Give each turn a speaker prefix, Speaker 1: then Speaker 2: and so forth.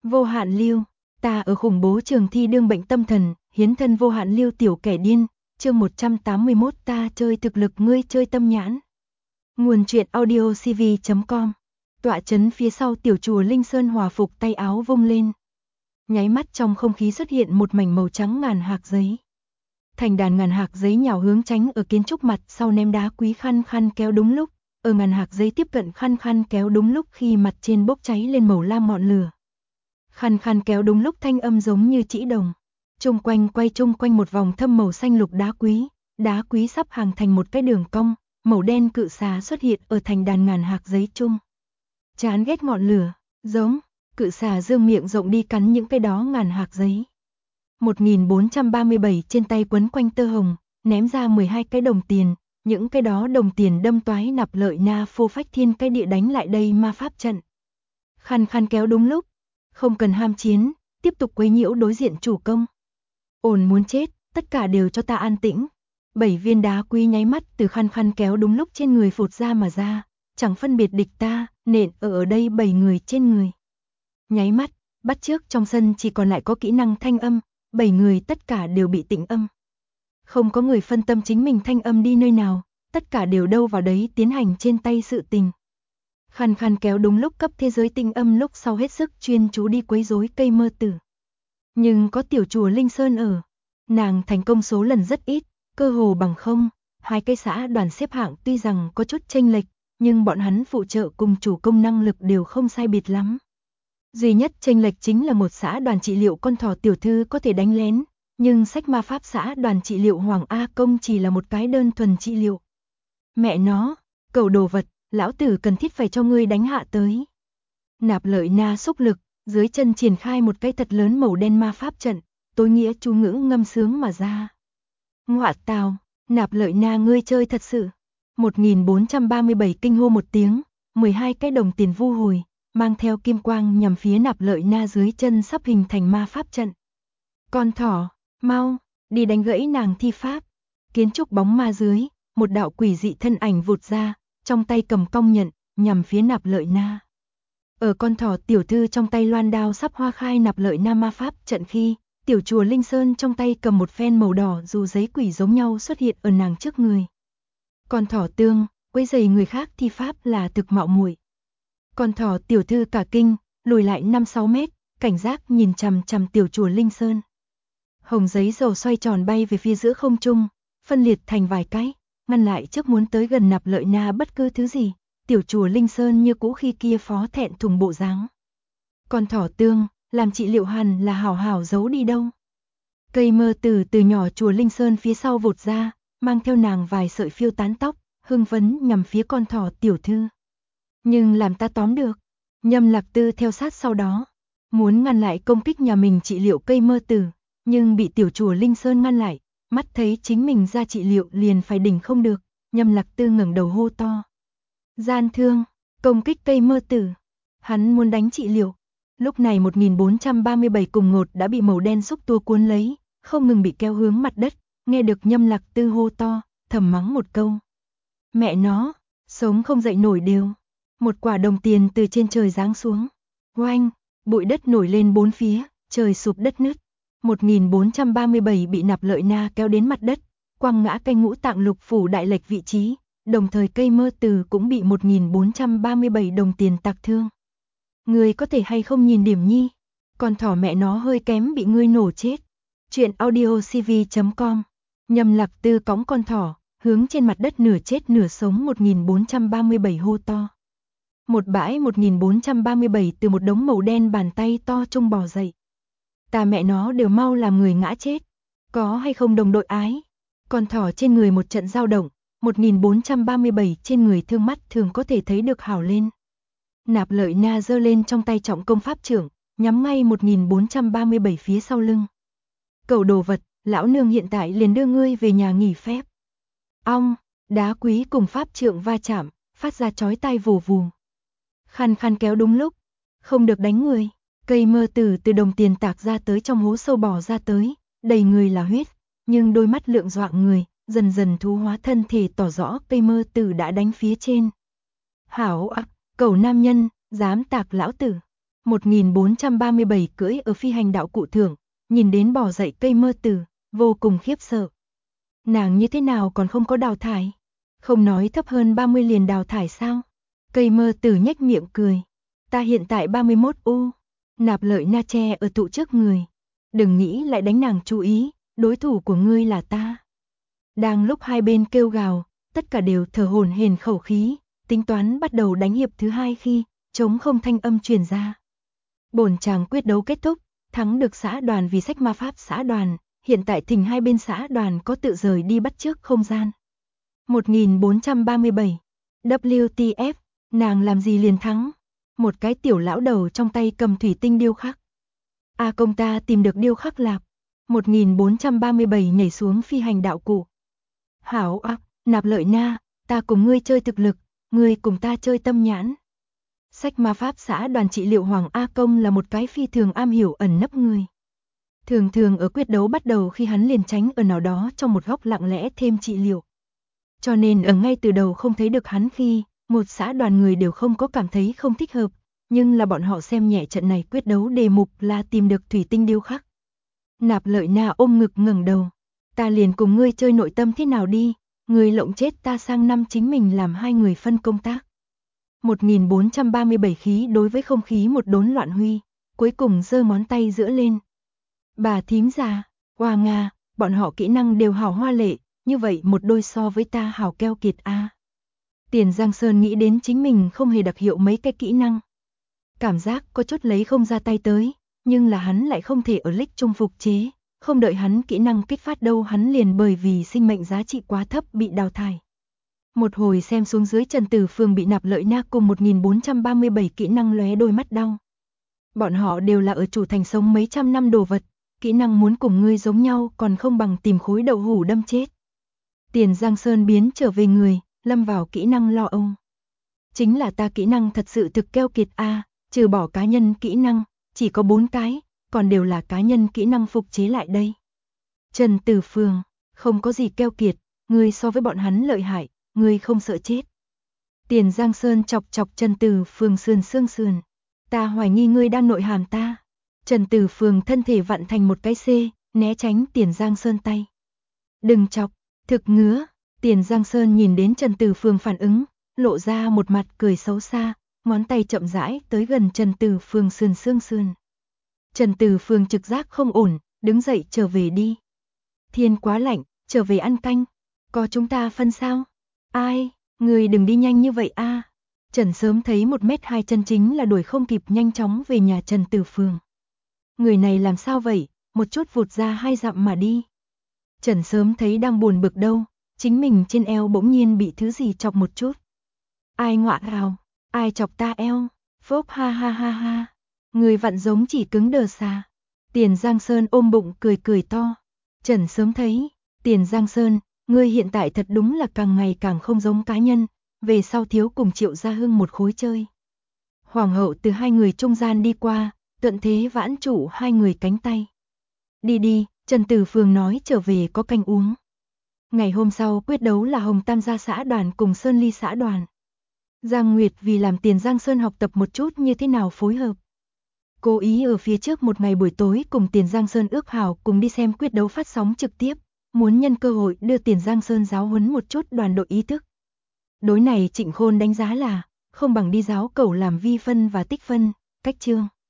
Speaker 1: Vô hạn lưu, ta ở khủng bố trường thi đương bệnh tâm thần, hiến thân vô hạn lưu tiểu kẻ điên, chương 181 ta chơi thực lực ngươi chơi tâm nhãn. Nguồn truyện audio cv.com. Tọa trấn phía sau tiểu chùa Linh Sơn hòa phục tay áo vung lên. Nháy mắt trong không khí xuất hiện một mảnh màu trắng ngàn hạc giấy. Thành đàn ngàn hạc giấy nhào hướng tránh ở kiến trúc mặt sau ném đá quý khăn khăn kéo đúng lúc, ở ngàn hạc giấy tiếp cận khăn khăn kéo đúng lúc khi mặt trên bốc cháy lên màu lam ngọn lửa. Khăn khăn kéo đúng lúc thanh âm giống như chỉ đồng. Chung quanh một vòng thâm màu xanh lục đá quý sắp hàng thành một cái đường cong, màu đen cự xà xuất hiện ở thành đàn ngàn hạc giấy chung. Chán ghét ngọn lửa, giống, cự xà dương miệng rộng đi cắn những cái đó ngàn hạc giấy. 1437 trên tay quấn quanh tơ hồng, ném ra 12 cái đồng tiền, những cái đó đồng tiền đâm toái nạp lợi na phô phách thiên cái địa đánh lại đây ma pháp trận. Khăn khăn kéo đúng lúc, không cần ham chiến, tiếp tục quấy nhiễu đối diện chủ công. Ổn muốn chết, tất cả đều cho ta an tĩnh. 7 viên đá quý nháy mắt từ khăn khăn kéo đúng lúc trên người phụt ra mà ra, chẳng phân biệt địch ta, nện ở đây 7 người trên người. Nháy mắt, bắt chước trong sân chỉ còn lại có kỹ năng thanh âm, 7 người tất cả đều bị tĩnh âm. Không có người phân tâm chính mình thanh âm đi nơi nào, tất cả đều đâu vào đấy tiến hành trên tay sự tình. Khăn khăn kéo đúng lúc cấp thế giới tinh âm lúc sau hết sức chuyên chú đi quấy rối cây mơ tử. Nhưng có tiểu chùa Linh Sơn ở, nàng thành công số lần rất ít, cơ hồ bằng không, hai cái xã đoàn xếp hạng tuy rằng có chút chênh lệch, nhưng bọn hắn phụ trợ cùng chủ công năng lực đều không sai biệt lắm. Duy nhất chênh lệch chính là một xã đoàn trị liệu con thỏ tiểu thư có thể đánh lén, nhưng sách ma pháp xã đoàn trị liệu Hoàng A Công chỉ là một cái đơn thuần trị liệu. Mẹ nó, cẩu đồ vật, lão tử cần thiết phải cho ngươi đánh hạ tới. Nạp lợi na xúc lực, dưới chân triển khai một cái thật lớn màu đen ma pháp trận, tối nghĩa chú ngữ ngâm sướng mà ra. Ngọa tào, nạp lợi na ngươi chơi thật sự. 1437 kinh hô một tiếng, 12 cái đồng tiền vu hồi, mang theo kim quang nhằm phía nạp lợi na dưới chân sắp hình thành ma pháp trận. Con thỏ, mau, đi đánh gãy nàng thi pháp. Kiến trúc bóng ma dưới, một đạo quỷ dị thân ảnh vụt ra, trong tay cầm cong nhận, nhằm phía nạp lợi na. Ở con thỏ tiểu thư trong tay loan đao sắp hoa khai nạp lợi na ma pháp trận khi, tiểu chùa Linh Sơn trong tay cầm một phen màu đỏ dù giấy quỷ giống nhau xuất hiện ở nàng trước người. Con thỏ tương, quấy rầy người khác thi pháp là thực mạo muội. Con thỏ tiểu thư cả kinh, lùi lại 5-6 mét, cảnh giác nhìn chằm chằm tiểu chùa Linh Sơn. Hồng giấy dầu xoay tròn bay về phía giữa không trung, phân liệt thành vài cái, ngăn lại trước muốn tới gần nạp lợi na bất cứ thứ gì. Tiểu chùa Linh Sơn như cũ khi kia phó thẹn thùng bộ dáng. Con thỏ tương, làm trị liệu hàn là hảo hảo giấu đi đâu. Cây mơ từ nhỏ chùa Linh Sơn phía sau vụt ra, mang theo nàng vài sợi phiêu tán tóc, hưng phấn nhằm phía con thỏ tiểu thư. Nhưng làm ta tóm được, Nhâm Lạc Tư theo sát sau đó, muốn ngăn lại công kích nhà mình trị liệu cây mơ tử, nhưng bị tiểu chùa Linh Sơn ngăn lại, mắt thấy chính mình ra trị liệu liền phải đỉnh không được, Nhâm Lạc Tư ngẩng đầu hô to. Gian thương, công kích cây mơ tử. Hắn muốn đánh trị liệu. Lúc này 1437 cùng ngột đã bị màu đen xúc tua cuốn lấy, không ngừng bị kéo hướng mặt đất, nghe được Nhâm Lạc Tư hô to, thầm mắng một câu. Mẹ nó, sống không dậy nổi đều. Một quả đồng tiền từ trên trời giáng xuống. Oanh, bụi đất nổi lên bốn phía, trời sụp đất nứt. 1437 bị nạp lợi na kéo đến mặt đất, quăng ngã cây ngũ tạng lục phủ đại lệch vị trí. Đồng thời cây mơ từ cũng bị 1437 đồng tiền tạc thương. Ngươi có thể hay không nhìn điểm nhi, con thỏ mẹ nó hơi kém bị ngươi nổ chết. Chuyện audio cv.com. Nhâm Lạc Tư cõng con thỏ, hướng trên mặt đất nửa chết nửa sống 1437 hô to. Một bãi 1437 từ một đống màu đen bàn tay to trông bò dậy. Ta mẹ nó đều mau làm người ngã chết. Có hay không đồng đội ái? Con thỏ trên người một trận dao động. 1437 trên người thương mắt thường có thể thấy được hào lên. Nạp lợi na giơ lên trong tay trọng công pháp trưởng, nhắm ngay 1437 phía sau lưng. Cẩu đồ vật, lão nương hiện tại liền đưa ngươi về nhà nghỉ phép. Ong, đá quý cùng pháp trượng va chạm, phát ra chói tai vù vù. Khăn khăn kéo đúng lúc, không được đánh người. Cây mơ tử từ đồng tiền tạc ra tới trong hố sâu bò ra tới, đầy người là huyết, nhưng đôi mắt lượng doạng người. Dần dần thú hóa thân thể tỏ rõ cây mơ tử đã đánh phía trên. Hảo ác, cẩu nam nhân, dám tạc lão tử. 1437 cưỡi ở phi hành đạo cụ thượng, nhìn đến bò dậy cây mơ tử, vô cùng khiếp sợ. Nàng như thế nào còn không có đào thải? Không nói thấp hơn 30 liền đào thải sao? Cây mơ tử nhếch miệng cười. Ta hiện tại 31 u. Nạp Lợi Na che ở tụ trước người. Đừng nghĩ lại đánh nàng chú ý, đối thủ của ngươi là ta. Đang lúc hai bên kêu gào, tất cả đều thở hổn hển khẩu khí, tính toán bắt đầu đánh hiệp thứ hai khi trống không thanh âm truyền ra. Bổn chàng quyết đấu kết thúc, thắng được xã đoàn vì sách ma pháp xã đoàn, hiện tại thỉnh hai bên xã đoàn có tự rời đi bắt trước không gian. 1437 WTF, nàng làm gì liền thắng? Một cái tiểu lão đầu trong tay cầm thủy tinh điêu khắc. A công ta tìm được điêu khắc lạp. 1437 nhảy xuống phi hành đạo cụ. Hảo ác, Nạp Lợi Na, ta cùng ngươi chơi thực lực, ngươi cùng ta chơi tâm nhãn. Sách ma pháp xã đoàn trị liệu Hoàng A Công là một cái phi thường am hiểu ẩn nấp người. Thường thường ở quyết đấu bắt đầu khi hắn liền tránh ở nào đó trong một góc lặng lẽ thêm trị liệu. Cho nên ở ngay từ đầu không thấy được hắn khi, một xã đoàn người đều không có cảm thấy không thích hợp, nhưng là bọn họ xem nhẹ trận này quyết đấu đề mục là tìm được thủy tinh điêu khắc. Nạp Lợi Na ôm ngực ngẩng đầu, ta liền cùng ngươi chơi nội tâm thế nào đi, ngươi lộng chết ta sang năm chính mình làm hai người phân công tác. 1437 khí đối với không khí một đốn loạn huy, cuối cùng giơ ngón tay giữa lên. Bà thím già, hoa nga, bọn họ kỹ năng đều hảo hoa lệ, như vậy một đôi so với ta hảo keo kiệt a. Tiền Giang Sơn nghĩ đến chính mình không hề đặc hiệu mấy cái kỹ năng. Cảm giác có chút lấy không ra tay tới, nhưng là hắn lại không thể ở lích trung phục chế, không đợi hắn kỹ năng kích phát đâu hắn liền bởi vì sinh mệnh giá trị quá thấp bị đào thải. Một hồi xem xuống dưới Trần Tử Phương bị Nạp Lợi Na cùng 1437 kỹ năng lóe đôi mắt đau. Bọn họ đều là ở chủ thành sống mấy trăm năm đồ vật, kỹ năng muốn cùng ngươi giống nhau còn không bằng tìm khối đậu hũ đâm chết. Tiền Giang Sơn biến trở về người, lâm vào kỹ năng lo âu. Chính là ta kỹ năng thật sự thực keo kiệt a, trừ bỏ cá nhân kỹ năng, chỉ có 4 cái, còn đều là cá nhân kỹ năng phục chế lại đây. Trần Tử Phương, không có gì keo kiệt, ngươi so với bọn hắn lợi hại, ngươi không sợ chết. Tiền Giang Sơn chọc chọc Trần Tử Phương sườn xương sườn. Ta hoài nghi ngươi đang nội hàm ta. Trần Tử Phương thân thể vặn thành một cái C, né tránh Tiền Giang Sơn tay. Đừng chọc, thực ngứa. Tiền Giang Sơn nhìn đến Trần Tử Phương phản ứng, lộ ra một mặt cười xấu xa, ngón tay chậm rãi tới gần Trần Tử Phương sườn xương sườn. Trần Tử Phương trực giác không ổn, đứng dậy trở về đi. Thiên quá lạnh, trở về ăn canh. Có chúng ta phân sao? Ai, người đừng đi nhanh như vậy a. Trần Sớm thấy 1m2 chân chính là đuổi không kịp nhanh chóng về nhà Trần Tử Phương. Người này làm sao vậy, một chút vụt ra 2 dặm mà đi. Trần Sớm thấy đang buồn bực đâu, chính mình trên eo bỗng nhiên bị thứ gì chọc một chút. Ai ngọa rào, ai chọc ta eo, phốp ha ha ha ha. Người vặn giống chỉ cứng đờ xà. Tiền Giang Sơn ôm bụng cười cười to. Trần Sớm thấy, Tiền Giang Sơn, ngươi hiện tại thật đúng là càng ngày càng không giống cá nhân, về sau thiếu cùng Triệu Gia Hưng một khối chơi. Hoàng hậu từ hai người trung gian đi qua, tận thế vãn trụ hai người cánh tay. Đi đi, Trần Tử Phương nói trở về có canh uống. Ngày hôm sau quyết đấu là Hồng Tam gia xã đoàn cùng Sơn Ly xã đoàn. Giang Nguyệt vì làm Tiền Giang Sơn học tập một chút như thế nào phối hợp. Cố ý ở phía trước một ngày buổi tối cùng Tiền Giang Sơn ước hảo cùng đi xem quyết đấu phát sóng trực tiếp, muốn nhân cơ hội đưa Tiền Giang Sơn giáo huấn một chút đoàn đội ý thức. Đối này Trịnh Khôn đánh giá là, không bằng đi giáo cẩu làm vi phân và tích phân, cách chương.